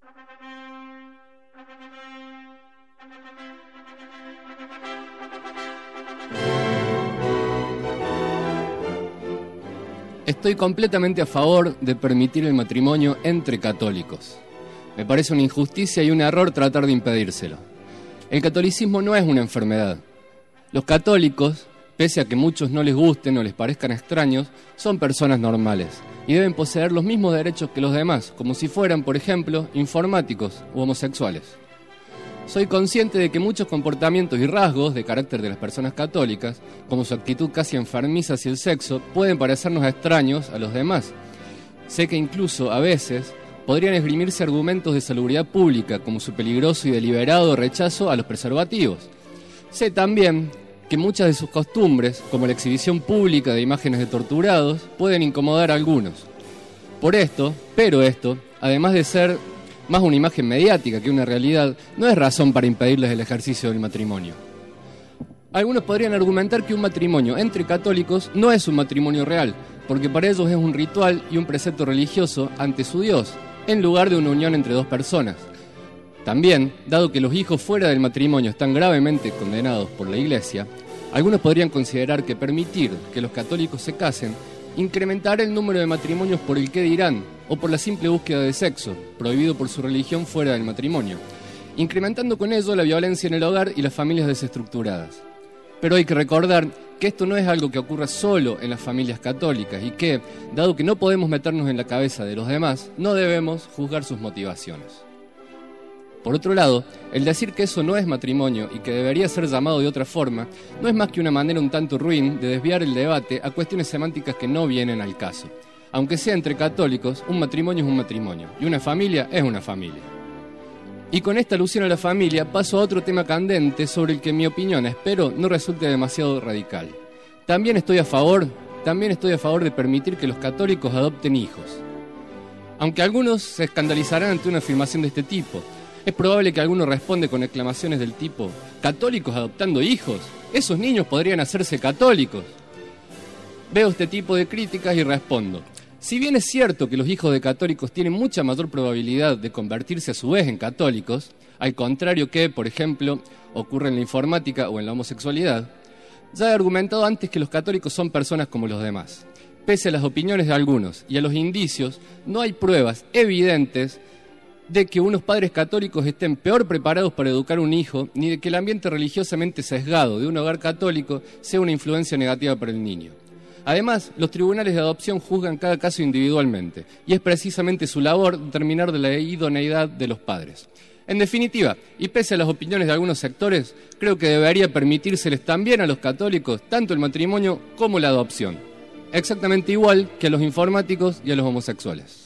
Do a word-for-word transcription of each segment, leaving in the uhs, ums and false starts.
Estoy completamente a favor de permitir el matrimonio entre católicos. Me parece una injusticia y un error tratar de impedírselo. El catolicismo no es una enfermedad. Los católicos, pese a que muchos no les gusten o les parezcan extraños, son personas normales y deben poseer los mismos derechos que los demás, como si fueran, por ejemplo, informáticos u homosexuales. Soy consciente de que muchos comportamientos y rasgos de carácter de las personas católicas, como su actitud casi enfermiza hacia el sexo, pueden parecernos extraños a los demás. Sé que incluso, a veces, podrían esgrimirse argumentos de salubridad pública, como su peligroso y deliberado rechazo a los preservativos. Sé también que muchas de sus costumbres, como la exhibición pública de imágenes de torturados, pueden incomodar a algunos. Por esto, pero esto, además de ser más una imagen mediática que una realidad, no es razón para impedirles el ejercicio del matrimonio. Algunos podrían argumentar que un matrimonio entre católicos no es un matrimonio real, porque para ellos es un ritual y un precepto religioso ante su Dios, en lugar de una unión entre dos personas. También, dado que los hijos fuera del matrimonio están gravemente condenados por la Iglesia, algunos podrían considerar que permitir que los católicos se casen incrementará el número de matrimonios por el qué dirán, o por la simple búsqueda de sexo, prohibido por su religión fuera del matrimonio, incrementando con ello la violencia en el hogar y las familias desestructuradas. Pero hay que recordar que esto no es algo que ocurra solo en las familias católicas y que, dado que no podemos meternos en la cabeza de los demás, no debemos juzgar sus motivaciones. Por otro lado, el decir que eso no es matrimonio y que debería ser llamado de otra forma, no es más que una manera un tanto ruin de desviar el debate a cuestiones semánticas que no vienen al caso. Aunque sea entre católicos, un matrimonio es un matrimonio y una familia es una familia. Y con esta alusión a la familia paso a otro tema candente sobre el que en mi opinión espero no resulte demasiado radical. También estoy a favor, también estoy a favor de permitir que los católicos adopten hijos. Aunque algunos se escandalizarán ante una afirmación de este tipo, es probable que alguno responde con exclamaciones del tipo: ¿católicos adoptando hijos? Esos niños podrían hacerse católicos. Veo este tipo de críticas y respondo: si bien es cierto que los hijos de católicos tienen mucha mayor probabilidad de convertirse a su vez en católicos, al contrario que, por ejemplo, ocurre en la informática o en la homosexualidad, ya he argumentado antes que los católicos son personas como los demás. Pese a las opiniones de algunos y a los indicios, no hay pruebas evidentes de que unos padres católicos estén peor preparados para educar un hijo, ni de que el ambiente religiosamente sesgado de un hogar católico sea una influencia negativa para el niño. Además, los tribunales de adopción juzgan cada caso individualmente, y es precisamente su labor determinar de la idoneidad de los padres. En definitiva, y pese a las opiniones de algunos sectores, creo que debería permitírseles también a los católicos tanto el matrimonio como la adopción, exactamente igual que a los informáticos y a los homosexuales.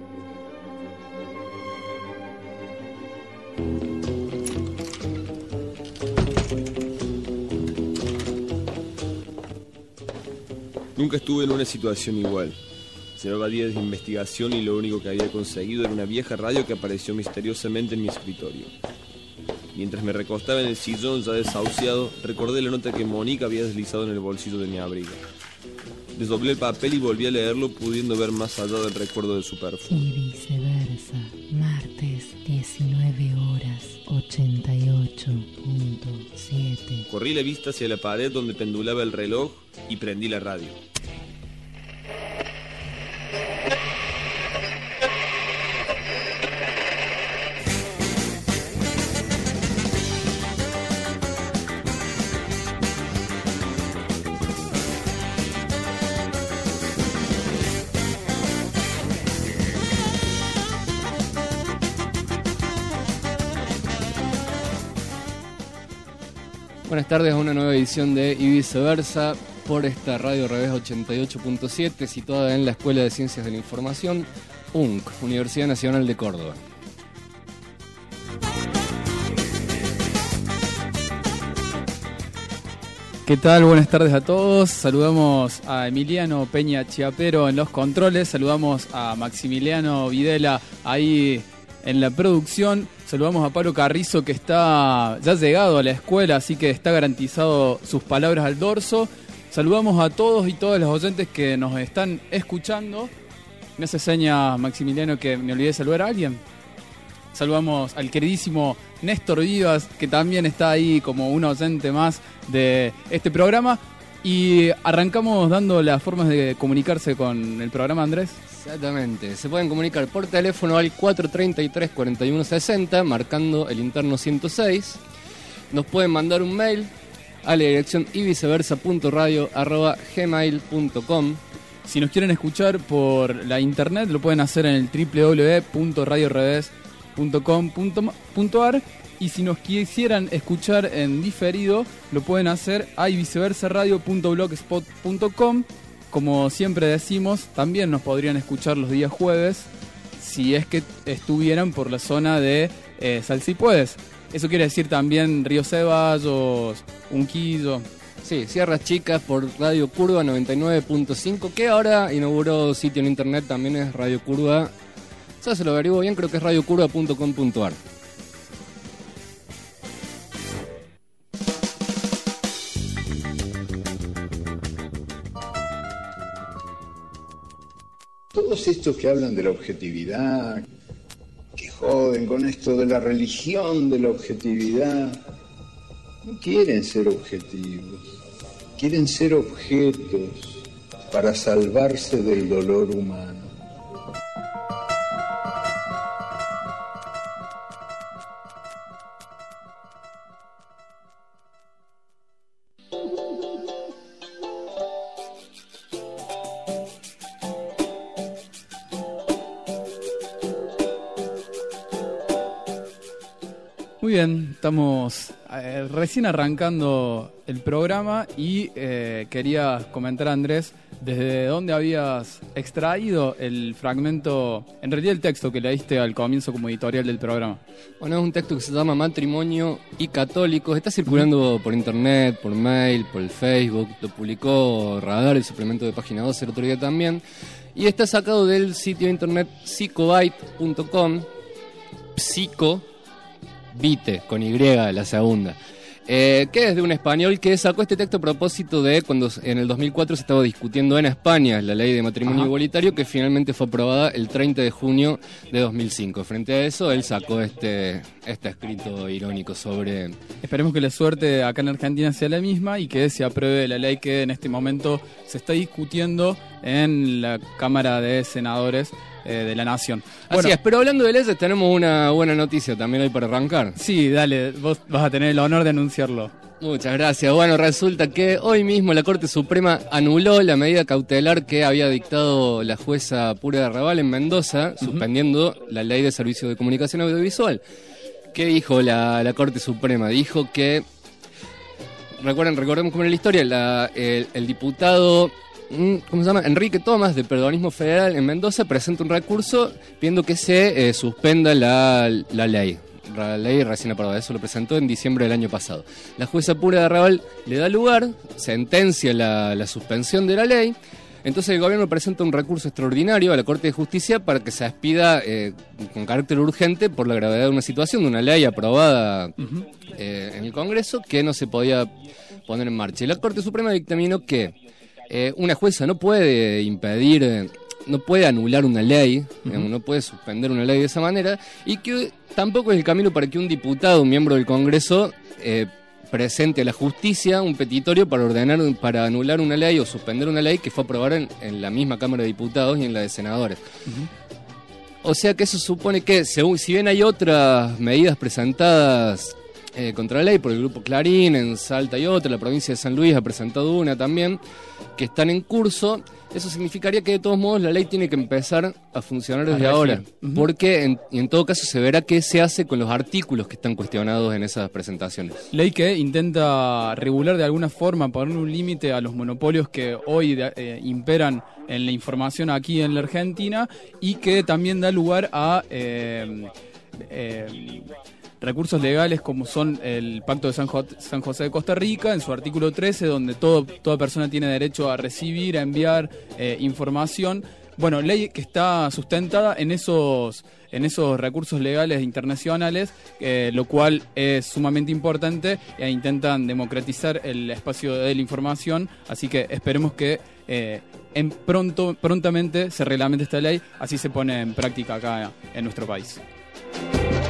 Nunca estuve en una situación igual. Llevaba días de investigación y lo único que había conseguido era una vieja radio que apareció misteriosamente en mi escritorio. Mientras me recostaba en el sillón ya desahuciado, recordé la nota que Mónica había deslizado en el bolsillo de mi abrigo. Desdoblé el papel y volví a leerlo, pudiendo ver más allá del recuerdo de su perfume. Y viceversa, martes, diecinueve horas, ochenta y ocho punto siete. Corrí la vista hacia la pared donde pendulaba el reloj y prendí la radio. Buenas tardes a una nueva edición de Y viceversa por esta Radio Revés ochenta y ocho punto siete, situada en la Escuela de Ciencias de la Información, U N C, Universidad Nacional de Córdoba. ¿Qué tal? Buenas tardes a todos. Saludamos a Emiliano Peña Chiapero en los controles, saludamos a Maximiliano Videla ahí en la producción. Saludamos a Pablo Carrizo, que está ya llegado a la escuela, así que está garantizado sus palabras al dorso. Saludamos a todos y todas los oyentes que nos están escuchando. ¿Me hace seña, Maximiliano, que me olvidé de saludar a alguien? Saludamos al queridísimo Néstor Vivas, que también está ahí como un oyente más de este programa. Y arrancamos dando las formas de comunicarse con el programa, Andrés. Exactamente, se pueden comunicar por teléfono al cuatro treinta y tres, cuarenta y uno sesenta, marcando el interno ciento seis. Nos pueden mandar un mail a la dirección y viceversa punto radio arroba gmail punto com. Si nos quieren escuchar por la internet, lo pueden hacer en el doble u doble u doble u punto radio revés punto com punto a r. Y si nos quisieran escuchar en diferido, lo pueden hacer a viceversa radio punto blogspot punto com. Como siempre decimos, también nos podrían escuchar los días jueves, si es que estuvieran por la zona de eh, Salsipuedes. Eso quiere decir también Río Ceballos, Unquillo. Sí, Sierras Chicas por Radio Curva noventa y nueve punto cinco, que ahora inauguró sitio en internet, también es Radio Curva. Ya se lo averiguo bien, creo que es radio curva punto com punto a r. Todos estos que hablan de la objetividad, que joden con esto de la religión de la objetividad, no quieren ser objetivos, quieren ser objetos para salvarse del dolor humano. Muy bien, estamos eh, recién arrancando el programa y eh, quería comentar, Andrés, desde dónde habías extraído el fragmento, en realidad el texto que leíste al comienzo como editorial del programa. Bueno, es un texto que se llama Matrimonio y Católicos, está circulando por internet, por mail, por el Facebook, lo publicó Radar, el suplemento de Página doce el otro día también, y está sacado del sitio de internet psicobyte punto com, psico, Vite, con Y, la segunda, eh, que es de un español que sacó este texto a propósito de cuando en el dos mil cuatro se estaba discutiendo en España la ley de matrimonio Ajá. igualitario, que finalmente fue aprobada el treinta de junio de dos mil cinco. Frente a eso, él sacó este, este escrito irónico sobre... Esperemos que la suerte acá en Argentina sea la misma y que se apruebe la ley que en este momento se está discutiendo en la Cámara de Senadores de la Nación. Bueno, así es, pero hablando de leyes tenemos una buena noticia también hoy para arrancar. Sí, dale, vos vas a tener el honor de anunciarlo. Muchas gracias. Bueno, resulta que hoy mismo la Corte Suprema anuló la medida cautelar que había dictado la jueza Pura de Arrabal en Mendoza, uh-huh. suspendiendo la ley de servicio de comunicación audiovisual. ¿Qué dijo la, la Corte Suprema? Dijo que, recuerden, recordemos cómo era la historia, la, el, el diputado... ¿Cómo se llama? Enrique Tomás, de Perdonismo Federal en Mendoza, presenta un recurso pidiendo que se eh, suspenda la, la ley. La ley recién aprobada, eso lo presentó en diciembre del año pasado. La jueza Pura de Arrabal le da lugar, sentencia la, la suspensión de la ley. Entonces el gobierno presenta un recurso extraordinario a la Corte de Justicia para que se expida eh, con carácter urgente por la gravedad de una situación, de una ley aprobada uh-huh. eh, en el Congreso que no se podía poner en marcha. Y la Corte Suprema dictaminó que Eh, una jueza no puede impedir, eh, no puede anular una ley, uh-huh. digamos, no puede suspender una ley de esa manera, y que tampoco es el camino para que un diputado, un miembro del Congreso, eh, presente a la justicia un petitorio para ordenar, para anular una ley o suspender una ley que fue aprobada en, en la misma Cámara de Diputados y en la de Senadores. Uh-huh. O sea que eso supone que, según, si bien hay otras medidas presentadas eh, contra la ley por el Grupo Clarín, en Salta y otra, la provincia de San Luis ha presentado una también, que están en curso, eso significaría que de todos modos la ley tiene que empezar a funcionar desde a ahora, uh-huh. porque en, en todo caso se verá qué se hace con los artículos que están cuestionados en esas presentaciones. Ley que intenta regular de alguna forma, poner un límite a los monopolios que hoy eh, imperan en la información aquí en la Argentina y que también da lugar a... Eh, eh, recursos legales como son el Pacto de San, jo- San José de Costa Rica, en su artículo trece, donde todo, toda persona tiene derecho a recibir, a enviar eh, información. Bueno, ley que está sustentada en esos, en esos recursos legales internacionales, eh, lo cual es sumamente importante e intentan democratizar el espacio de la información, así que esperemos que eh, en pronto, prontamente se reglamente esta ley, así se pone en práctica acá en nuestro país.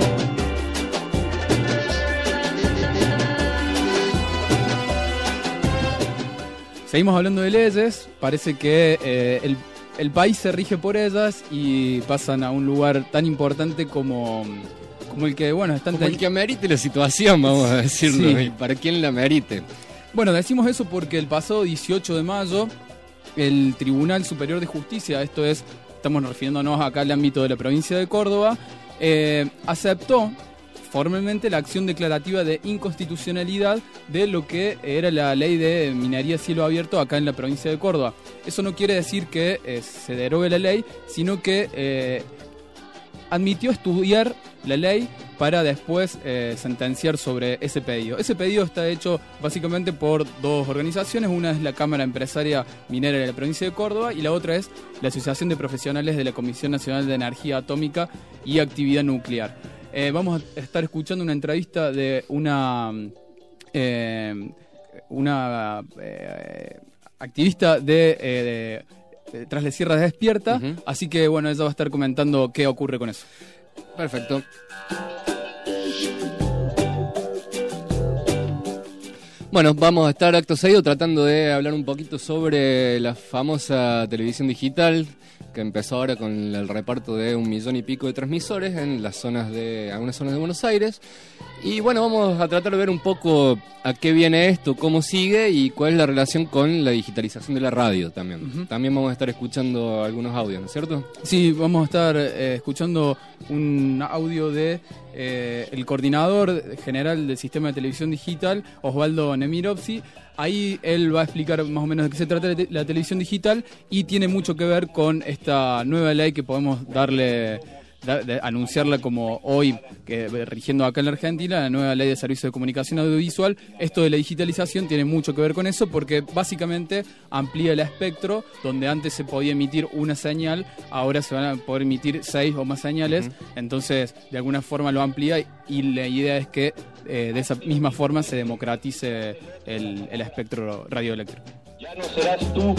seguimos hablando de leyes, parece que eh, el, el país se rige por ellas y pasan a un lugar tan importante como, como el que, bueno, están... Como el que amerite la situación, vamos a decirlo, Sí. y para quién la amerite. Bueno, decimos eso porque el pasado dieciocho de mayo, el Tribunal Superior de Justicia, esto es, estamos refiriéndonos acá al ámbito de la provincia de Córdoba, eh, aceptó formalmente la acción declarativa de inconstitucionalidad de lo que era la ley de minería a cielo abierto acá en la provincia de Córdoba. Eso no quiere decir que eh, se derogue la ley, sino que eh, admitió estudiar la ley para después eh, sentenciar sobre ese pedido. Ese pedido está hecho básicamente por dos organizaciones. Una es la Cámara Empresaria Minera de la provincia de Córdoba y la otra es la Asociación de Profesionales de la Comisión Nacional de Energía Atómica y Actividad Nuclear. Eh, vamos a estar escuchando una entrevista de una, eh, una eh, activista de... Eh, de Tras la Sierra Despierta, uh-huh. Así que bueno, ella va a estar comentando qué ocurre con eso. Perfecto. Bueno, vamos a estar acto seguido tratando de hablar un poquito sobre la famosa televisión digital que empezó ahora con el reparto de un millón y pico de transmisores en las zonas de algunas zonas de Buenos Aires. Y bueno, vamos a tratar de ver un poco a qué viene esto, cómo sigue y cuál es la relación con la digitalización de la radio también. Uh-huh. También vamos a estar escuchando algunos audios, ¿no es cierto? Sí, vamos a estar eh, escuchando un audio de eh, el coordinador general del sistema de televisión digital, Osvaldo Nemirovsky. Ahí él va a explicar más o menos de qué se trata la televisión digital y tiene mucho que ver con esta nueva ley que podemos darle, da, de, anunciarla como hoy, que rigiendo acá en la Argentina, la nueva ley de servicios de comunicación audiovisual. Esto de la digitalización tiene mucho que ver con eso porque básicamente amplía el espectro, donde antes se podía emitir una señal, ahora se van a poder emitir seis o más señales, uh-huh. Entonces de alguna forma lo amplía y la idea es que Eh, de esa misma forma se democratice el, el espectro radioeléctrico. Ya no serás tú,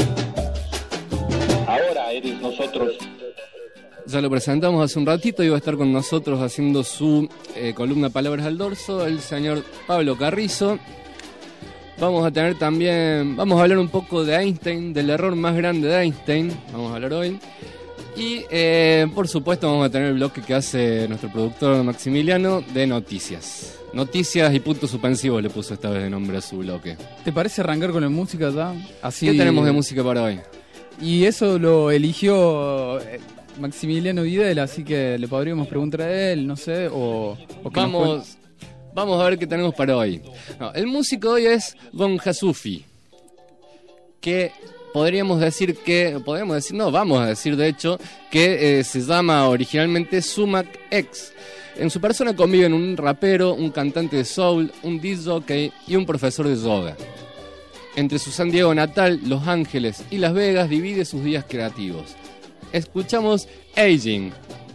ahora eres nosotros. Ya lo presentamos hace un ratito y va a estar con nosotros haciendo su eh, columna Palabras al Dorso, el señor Pablo Carrizo. Vamos a tener también, vamos a hablar un poco de Einstein, del error más grande de Einstein, vamos a hablar hoy. Y eh, por supuesto vamos a tener el bloque que hace nuestro productor Maximiliano de noticias. Noticias y punto suspensivo le puso esta vez de nombre a su bloque. ¿Te parece arrancar con la música ya? Así... ¿Qué tenemos de música para hoy? Y eso lo eligió Maximiliano Videla, así que le podríamos preguntar a él, no sé, o... o que vamos, nos vamos a ver qué tenemos para hoy. No, el músico hoy es Gon Hasufi, que... Podríamos decir que, podríamos decir, no, vamos a decir de hecho, que eh, se llama originalmente Sumac X. En su persona conviven un rapero, un cantante de soul, un disc jockey y un profesor de yoga. Entre su San Diego natal, Los Ángeles y Las Vegas divide sus días creativos. Escuchamos Aging,